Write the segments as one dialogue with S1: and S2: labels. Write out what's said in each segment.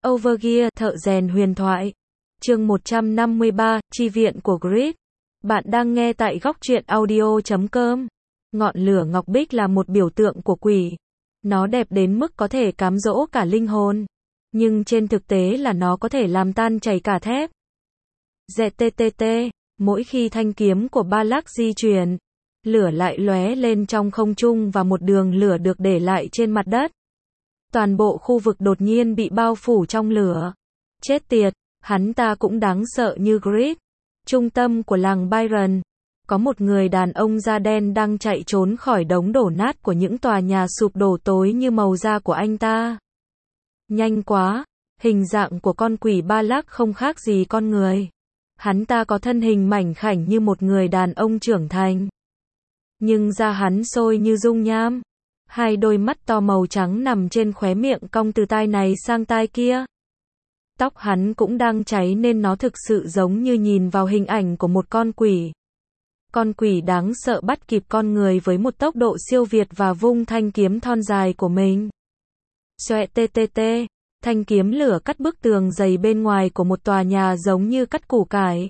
S1: Overgear, thợ rèn huyền thoại. Chương 153, chi viện của Grid. Bạn đang nghe tại góc truyện audio.com. Ngọn lửa ngọc bích là một biểu tượng của quỷ. Nó đẹp đến mức có thể cám dỗ cả linh hồn. Nhưng trên thực tế là nó có thể làm tan chảy cả thép. ZTTT. Mỗi khi thanh kiếm của Balak di chuyển, lửa lại lóe lên trong không trung và một đường lửa được để lại trên mặt đất. Toàn bộ khu vực đột nhiên bị bao phủ trong lửa. Chết tiệt, hắn ta cũng đáng sợ như Grid. Trung tâm của làng Byron, có một người đàn ông da đen đang chạy trốn khỏi đống đổ nát của những tòa nhà sụp đổ tối như màu da của anh ta. Nhanh quá, hình dạng của con quỷ Balak không khác gì con người. Hắn ta có thân hình mảnh khảnh như một người đàn ông trưởng thành. Nhưng da hắn sôi như dung nham. Hai đôi mắt to màu trắng nằm trên khóe miệng cong từ tai này sang tai kia. Tóc hắn cũng đang cháy nên nó thực sự giống như nhìn vào hình ảnh của một con quỷ. Con quỷ đáng sợ bắt kịp con người với một tốc độ siêu việt và vung thanh kiếm thon dài của mình. Xoẹ TTT, thanh kiếm lửa cắt bức tường dày bên ngoài của một tòa nhà giống như cắt củ cải.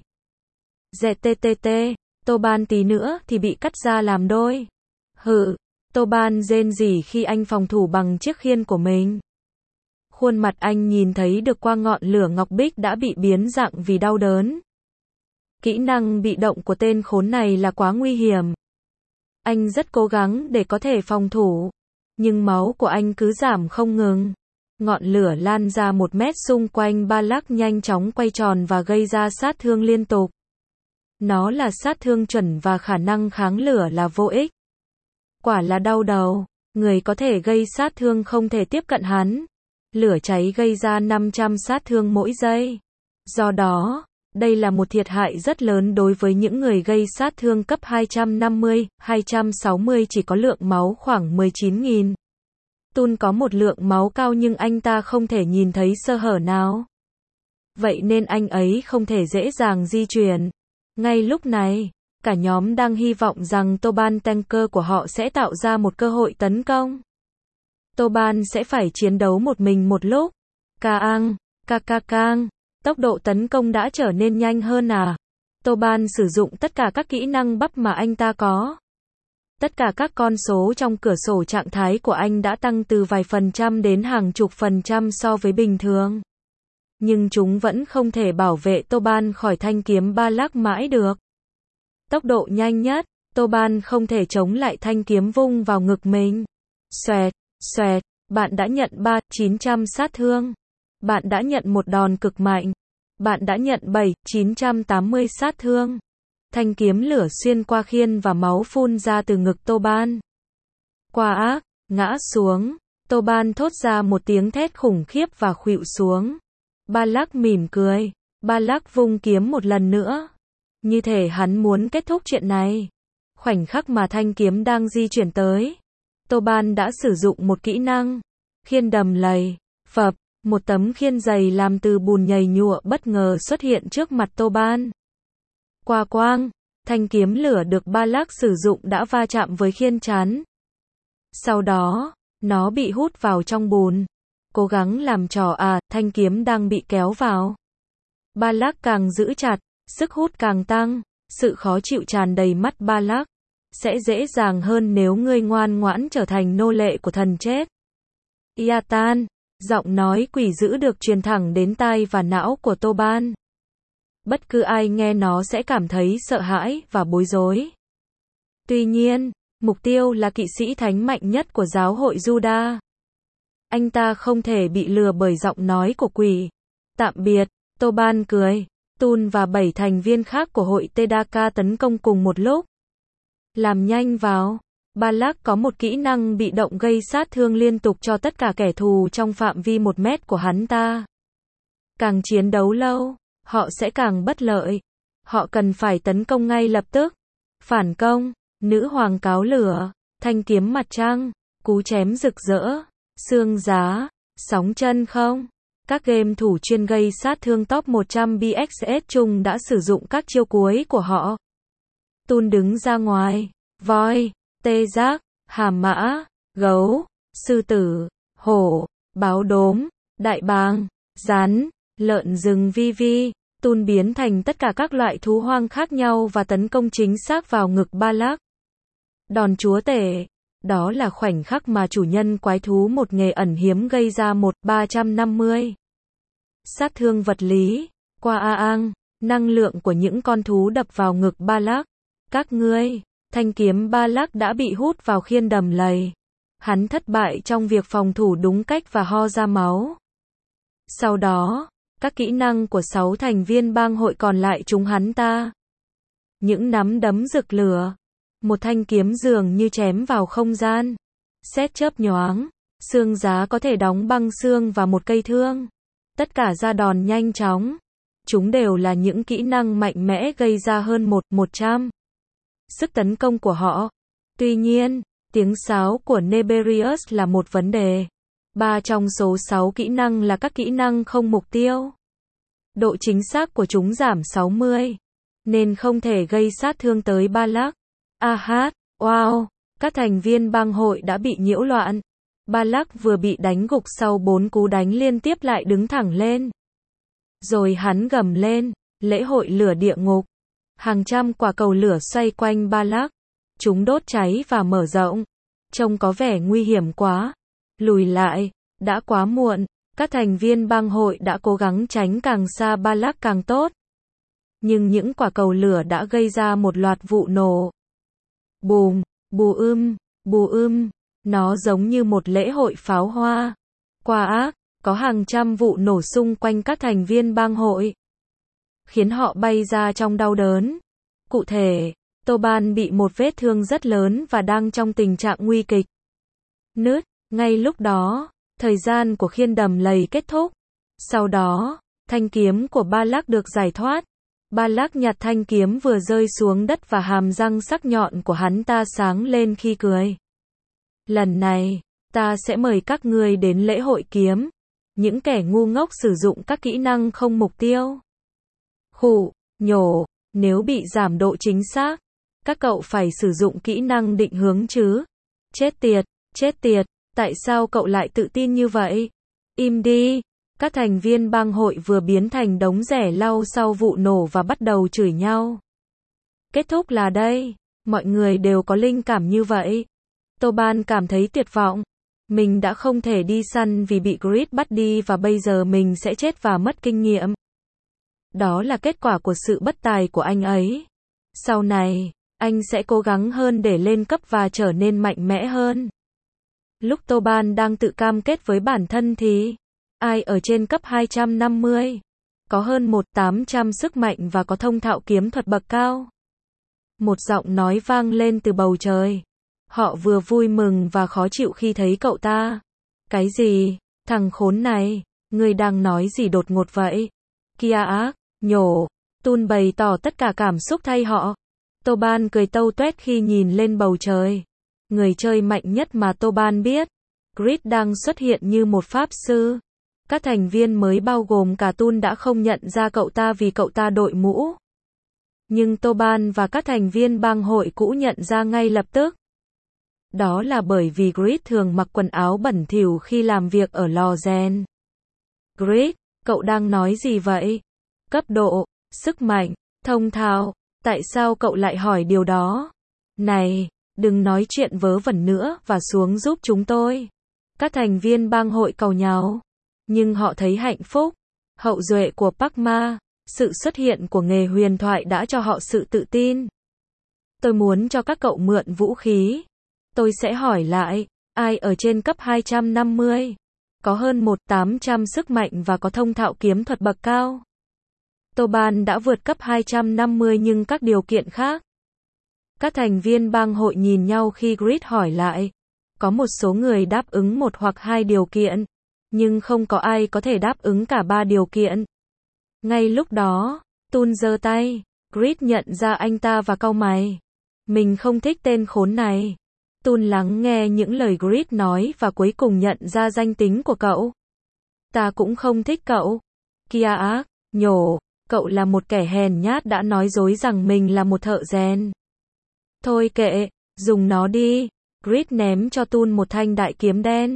S1: ZTTT, Toban tí nữa thì bị cắt ra làm đôi. Hự, Toban rên rỉ khi anh phòng thủ bằng chiếc khiên của mình. Khuôn mặt anh nhìn thấy được qua ngọn lửa ngọc bích đã bị biến dạng vì đau đớn. Kỹ năng bị động của tên khốn này là quá nguy hiểm. Anh rất cố gắng để có thể phòng thủ, nhưng máu của anh cứ giảm không ngừng. Ngọn lửa lan ra 1 mét xung quanh Balak nhanh chóng quay tròn và gây ra sát thương liên tục. Nó là sát thương chuẩn và khả năng kháng lửa là vô ích. Quả là đau đầu, người có thể gây sát thương không thể tiếp cận hắn. Lửa cháy gây ra 500 sát thương mỗi giây. Do đó, đây là một thiệt hại rất lớn đối với những người gây sát thương cấp 250, 260 chỉ có lượng máu khoảng 19.000. Tun có một lượng máu cao nhưng anh ta không thể nhìn thấy sơ hở nào. Vậy nên anh ấy không thể dễ dàng di chuyển. Ngay lúc này, cả nhóm đang hy vọng rằng Toban tanker của họ sẽ tạo ra một cơ hội tấn công. Toban sẽ phải chiến đấu một mình một lúc. Kaang, Kakakang, tốc độ tấn công đã trở nên nhanh hơn à? Toban sử dụng tất cả các kỹ năng bắp mà anh ta có. Tất cả các con số trong cửa sổ trạng thái của anh đã tăng từ vài phần trăm đến hàng chục phần trăm so với bình thường. Nhưng chúng vẫn không thể bảo vệ Toban khỏi thanh kiếm Balak mãi được. Tốc độ nhanh nhất, Toban không thể chống lại thanh kiếm vung vào ngực mình. Xoẹt, xoẹt, bạn đã nhận 900 sát thương. Bạn đã nhận một đòn cực mạnh. Bạn đã nhận 980 sát thương. Thanh kiếm lửa xuyên qua khiên và máu phun ra từ ngực Toban. Qua ác, ngã xuống. Toban thốt ra một tiếng thét khủng khiếp và khuỵu xuống. Balak mỉm cười. Balak vung kiếm một lần nữa. Như thể hắn muốn kết thúc chuyện này. Khoảnh khắc mà thanh kiếm đang di chuyển tới, Toban đã sử dụng một kỹ năng. Khiên đầm lầy. Phập, một tấm khiên dày làm từ bùn nhầy nhụa bất ngờ xuất hiện trước mặt Toban. Qua quang, thanh kiếm lửa được Balak sử dụng đã va chạm với khiên chắn. Sau đó, nó bị hút vào trong bùn. Cố gắng làm trò thanh kiếm đang bị kéo vào. Balak càng giữ chặt, sức hút càng tăng, sự khó chịu tràn đầy mắt Balak. Sẽ dễ dàng hơn nếu ngươi ngoan ngoãn trở thành nô lệ của thần chết. Iatan, giọng nói quỷ dữ được truyền thẳng đến tai và não của Toban. Bất cứ ai nghe nó sẽ cảm thấy sợ hãi và bối rối. Tuy nhiên, mục tiêu là kỵ sĩ thánh mạnh nhất của giáo hội Juda. Anh ta không thể bị lừa bởi giọng nói của quỷ. Tạm biệt, Toban cười. Tun và 7 thành viên khác của hội Tedaka tấn công cùng một lúc. Làm nhanh vào. Balak có một kỹ năng bị động gây sát thương liên tục cho tất cả kẻ thù trong phạm vi 1 mét của hắn ta. Càng chiến đấu lâu, họ sẽ càng bất lợi. Họ cần phải tấn công ngay lập tức. Phản công, nữ hoàng cáo lửa, thanh kiếm mặt trăng, cú chém rực rỡ, xương giá, sóng chân không. Các game thủ chuyên gây sát thương top 100 BXS chung đã sử dụng các chiêu cuối của họ. Tun đứng ra ngoài. Voi, tê giác, hàm mã, gấu, sư tử, hổ, báo đốm, đại bàng, rắn, lợn rừng vi, Tun biến thành tất cả các loại thú hoang khác nhau và tấn công chính xác vào ngực Balak. Đòn chúa tể. Đó là khoảnh khắc mà chủ nhân quái thú một nghề ẩn hiếm gây ra 350 sát thương vật lý. Qua Aang, năng lượng của những con thú đập vào ngực Balak. Các ngươi, thanh kiếm Balak đã bị hút vào khiên đầm lầy. Hắn thất bại trong việc phòng thủ đúng cách và ho ra máu. Sau đó, các kỹ năng của 6 thành viên bang hội còn lại trúng hắn ta. Những nắm đấm rực lửa. Một thanh kiếm dường như chém vào không gian. Sét chớp nhoáng. Xương giá có thể đóng băng xương và một cây thương. Tất cả ra đòn nhanh chóng. Chúng đều là những kỹ năng mạnh mẽ gây ra hơn 100 sức tấn công của họ. Tuy nhiên, tiếng sáo của Neberius là một vấn đề. 3 trong số 6 kỹ năng là các kỹ năng không mục tiêu. Độ chính xác của chúng giảm 60, nên không thể gây sát thương tới Balak. Wow, các thành viên bang hội đã bị nhiễu loạn. Balak vừa bị đánh gục sau 4 cú đánh liên tiếp lại đứng thẳng lên. Rồi hắn gầm lên, lễ hội lửa địa ngục. Hàng trăm quả cầu lửa xoay quanh Balak. Chúng đốt cháy và mở rộng. Trông có vẻ nguy hiểm quá. Lùi lại, đã quá muộn. Các thành viên bang hội đã cố gắng tránh càng xa Balak càng tốt. Nhưng những quả cầu lửa đã gây ra một loạt vụ nổ. Bùm, bù nó giống như một lễ hội pháo hoa. Qua ác, có hàng trăm vụ nổ xung quanh các thành viên bang hội, khiến họ bay ra trong đau đớn. Cụ thể, Toban bị một vết thương rất lớn và đang trong tình trạng nguy kịch. Ngay lúc đó, thời gian của khiên đầm lầy kết thúc. Sau đó, thanh kiếm của Balak được giải thoát. Balak nhặt thanh kiếm vừa rơi xuống đất và hàm răng sắc nhọn của hắn ta sáng lên khi cười. Lần này, ta sẽ mời các ngươi đến lễ hội kiếm. Những kẻ ngu ngốc sử dụng các kỹ năng không mục tiêu. Nhổ, nếu bị giảm độ chính xác, các cậu phải sử dụng kỹ năng định hướng chứ. Chết tiệt, tại sao cậu lại tự tin như vậy? Im đi. Các thành viên bang hội vừa biến thành đống rẻ lau sau vụ nổ và bắt đầu chửi nhau. Kết thúc là đây. Mọi người đều có linh cảm như vậy. Toban cảm thấy tuyệt vọng. Mình đã không thể đi săn vì bị Grid bắt đi và bây giờ mình sẽ chết và mất kinh nghiệm. Đó là kết quả của sự bất tài của anh ấy. Sau này, anh sẽ cố gắng hơn để lên cấp và trở nên mạnh mẽ hơn. Lúc Toban đang tự cam kết với bản thân thì ai ở trên cấp 250, có hơn 800 sức mạnh và có thông thạo kiếm thuật bậc cao. Một giọng nói vang lên từ bầu trời. Họ vừa vui mừng và khó chịu khi thấy cậu ta. Cái gì? Thằng khốn này, ngươi đang nói gì đột ngột vậy? Kia ác, nhổ. Tun bày tỏ tất cả cảm xúc thay họ. Toban cười tâu tuét khi nhìn lên bầu trời. Người chơi mạnh nhất mà Toban biết, Grid đang xuất hiện như một pháp sư. Các thành viên mới bao gồm cả Tun đã không nhận ra cậu ta vì cậu ta đội mũ. Nhưng Toban và các thành viên bang hội cũ nhận ra ngay lập tức. Đó là bởi vì Grid thường mặc quần áo bẩn thỉu khi làm việc ở lò rèn. Grid, cậu đang nói gì vậy? Cấp độ, sức mạnh, thông thạo, tại sao cậu lại hỏi điều đó? Này, đừng nói chuyện vớ vẩn nữa và xuống giúp chúng tôi. Các thành viên bang hội cầu nhau. Nhưng họ thấy hạnh phúc. Hậu duệ của Pakma, sự xuất hiện của nghề huyền thoại đã cho họ sự tự tin. Tôi muốn cho các cậu mượn vũ khí. Tôi sẽ hỏi lại, ai ở trên cấp 250, có hơn 800 sức mạnh và có thông thạo kiếm thuật bậc cao? Toban đã vượt cấp 250 nhưng các điều kiện khác. Các thành viên bang hội nhìn nhau khi Grid hỏi lại. Có một số người đáp ứng 1 hoặc 2 điều kiện, nhưng không có ai có thể đáp ứng cả 3 điều kiện. Ngay lúc đó, Tun giơ tay. Grid nhận ra anh ta và cau mày. Mình không thích tên khốn này. Tun lắng nghe những lời Grid nói và cuối cùng nhận ra danh tính của cậu. Ta cũng không thích cậu. Kia ác, nhổ, cậu là một kẻ hèn nhát đã nói dối rằng mình là một thợ rèn. Thôi kệ, dùng nó đi. Grid ném cho Tun một thanh đại kiếm đen.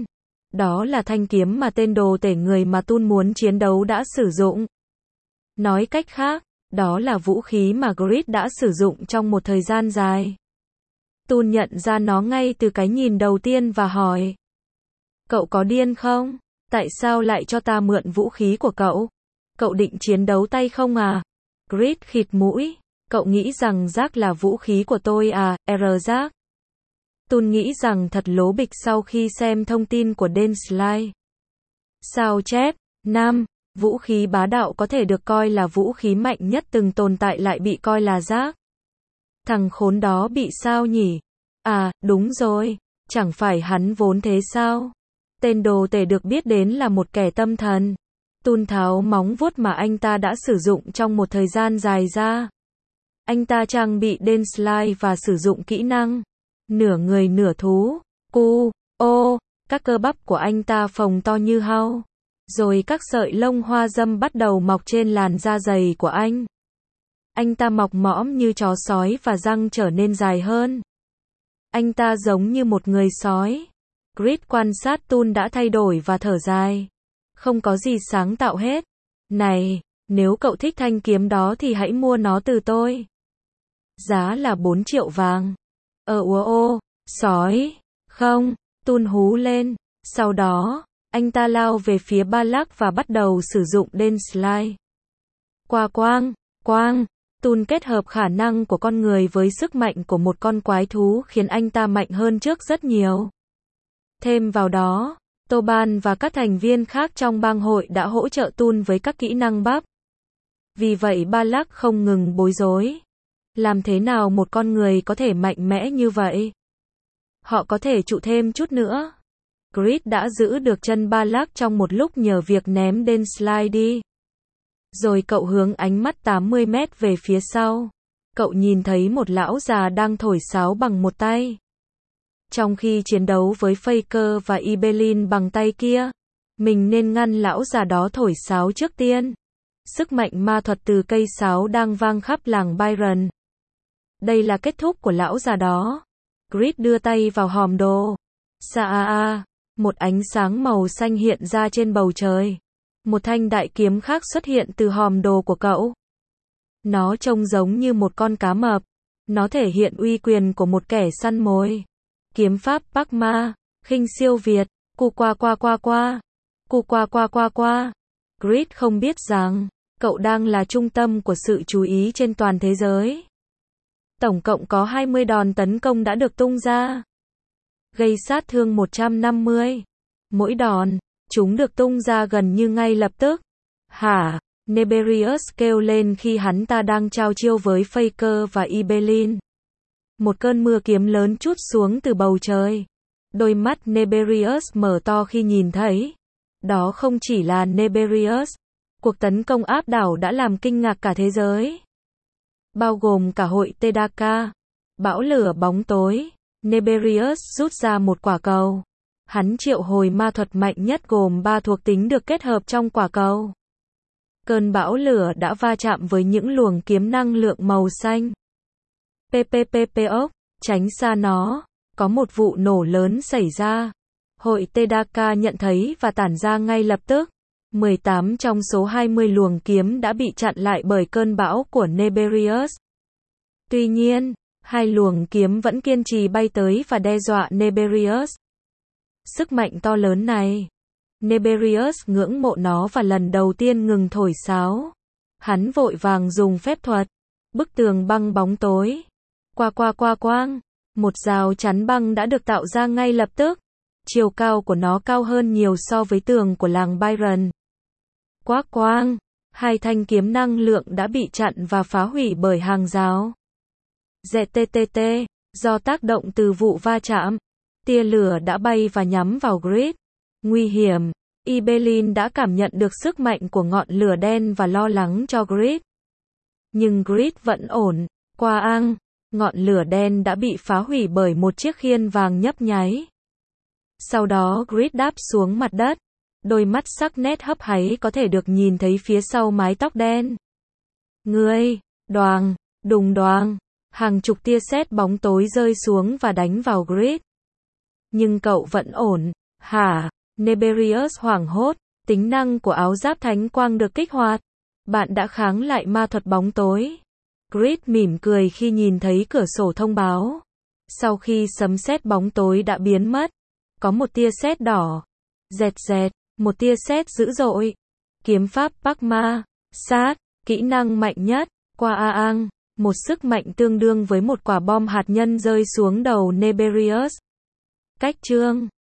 S1: Đó là thanh kiếm mà tên đồ tể người mà Tun muốn chiến đấu đã sử dụng. Nói cách khác, đó là vũ khí mà Grid đã sử dụng trong một thời gian dài. Tun nhận ra nó ngay từ cái nhìn đầu tiên và hỏi. Cậu có điên không? Tại sao lại cho ta mượn vũ khí của cậu? Cậu định chiến đấu tay không à? Grid khịt mũi. Cậu nghĩ rằng rác là vũ khí của tôi à, rác? Tun nghĩ rằng thật lố bịch sau khi xem thông tin của Denslai. Sao chép, Nam, vũ khí bá đạo có thể được coi là vũ khí mạnh nhất từng tồn tại lại bị coi là rác. Thằng khốn đó bị sao nhỉ? À, đúng rồi, chẳng phải hắn vốn thế sao? Tên đồ tể được biết đến là một kẻ tâm thần. Tun tháo móng vuốt mà anh ta đã sử dụng trong một thời gian dài ra. Anh ta trang bị Denslai và sử dụng kỹ năng nửa người nửa thú, các cơ bắp của anh ta phồng to như hao. Rồi các sợi lông hoa dâm bắt đầu mọc trên làn da dày của anh. Anh ta mọc mõm như chó sói và răng trở nên dài hơn. Anh ta giống như một người sói. Grid quan sát Tun đã thay đổi và thở dài. Không có gì sáng tạo hết. Này, nếu cậu thích thanh kiếm đó thì hãy mua nó từ tôi. Giá là 4 triệu vàng. Sói. Không, Tun hú lên. Sau đó, anh ta lao về phía Balak và bắt đầu sử dụng Denslai. Quang. Tun kết hợp khả năng của con người với sức mạnh của một con quái thú khiến anh ta mạnh hơn trước rất nhiều. Thêm vào đó, Toban và các thành viên khác trong bang hội đã hỗ trợ Tun với các kỹ năng bắp. Vì vậy Balak không ngừng bối rối. Làm thế nào một con người có thể mạnh mẽ như vậy? Họ có thể trụ thêm chút nữa. Grid đã giữ được chân Balak trong một lúc nhờ việc ném Denslai đi. Rồi cậu hướng ánh mắt 80 mét về phía sau. Cậu nhìn thấy một lão già đang thổi sáo bằng một tay. Trong khi chiến đấu với Faker và Ibelin bằng tay kia, mình nên ngăn lão già đó thổi sáo trước tiên. Sức mạnh ma thuật từ cây sáo đang vang khắp làng Byron. Đây là kết thúc của lão già đó. Grid đưa tay vào hòm đồ. Một ánh sáng màu xanh hiện ra trên bầu trời. Một thanh đại kiếm khác xuất hiện từ hòm đồ của cậu. Nó trông giống như một con cá mập. Nó thể hiện uy quyền của một kẻ săn mồi. Kiếm pháp Bắc Ma, khinh siêu Việt, Grid không biết rằng, cậu đang là trung tâm của sự chú ý trên toàn thế giới. Tổng cộng có 20 đòn tấn công đã được tung ra. Gây sát thương 150. Mỗi đòn, chúng được tung ra gần như ngay lập tức. Hả? Neberius kêu lên khi hắn ta đang trao chiêu với Faker và Ibelin. Một cơn mưa kiếm lớn trút xuống từ bầu trời. Đôi mắt Neberius mở to khi nhìn thấy. Đó không chỉ là Neberius. Cuộc tấn công áp đảo đã làm kinh ngạc cả thế giới. Bao gồm cả hội Tedaka. Bão lửa bóng tối. Neberius rút ra một quả cầu. Hắn triệu hồi ma thuật mạnh nhất gồm 3 thuộc tính được kết hợp trong quả cầu. Cơn bão lửa đã va chạm với những luồng kiếm năng lượng màu xanh. Tránh xa nó. Có một vụ nổ lớn xảy ra. Hội Tedaka nhận thấy và tản ra ngay lập tức. 18 trong số 20 luồng kiếm đã bị chặn lại bởi cơn bão của Neberius. Tuy nhiên, 2 luồng kiếm vẫn kiên trì bay tới và đe dọa Neberius. Sức mạnh to lớn này. Neberius ngưỡng mộ nó và lần đầu tiên ngừng thổi sáo. Hắn vội vàng dùng phép thuật. Bức tường băng bóng tối. Quang. Một rào chắn băng đã được tạo ra ngay lập tức. Chiều cao của nó cao hơn nhiều so với tường của làng Byron. Quang. 2 thanh kiếm năng lượng đã bị chặn và phá hủy bởi hàng rào. ZTTT. Do tác động từ vụ va chạm, tia lửa đã bay và nhắm vào Grid. Nguy hiểm. Ibelin đã cảm nhận được sức mạnh của ngọn lửa đen và lo lắng cho Grid. Nhưng Grid vẫn ổn. Ngọn lửa đen đã bị phá hủy bởi một chiếc khiên vàng nhấp nháy. Sau đó Grid đáp xuống mặt đất. Đôi mắt sắc nét hấp háy có thể được nhìn thấy phía sau mái tóc đen. Đùng đoàng. Hàng chục tia sét bóng tối rơi xuống và đánh vào Grid. Nhưng cậu vẫn ổn. Hả? Neberius hoảng hốt, tính năng của áo giáp thánh quang được kích hoạt. Bạn đã kháng lại ma thuật bóng tối. Grid mỉm cười khi nhìn thấy cửa sổ thông báo. Sau khi sấm sét bóng tối đã biến mất, có một tia sét đỏ. Dẹt dẹt, một tia sét dữ dội. Kiếm pháp Pakma, sát, kỹ năng mạnh nhất, qua Aang, một sức mạnh tương đương với một quả bom hạt nhân rơi xuống đầu Neberius. Cách chương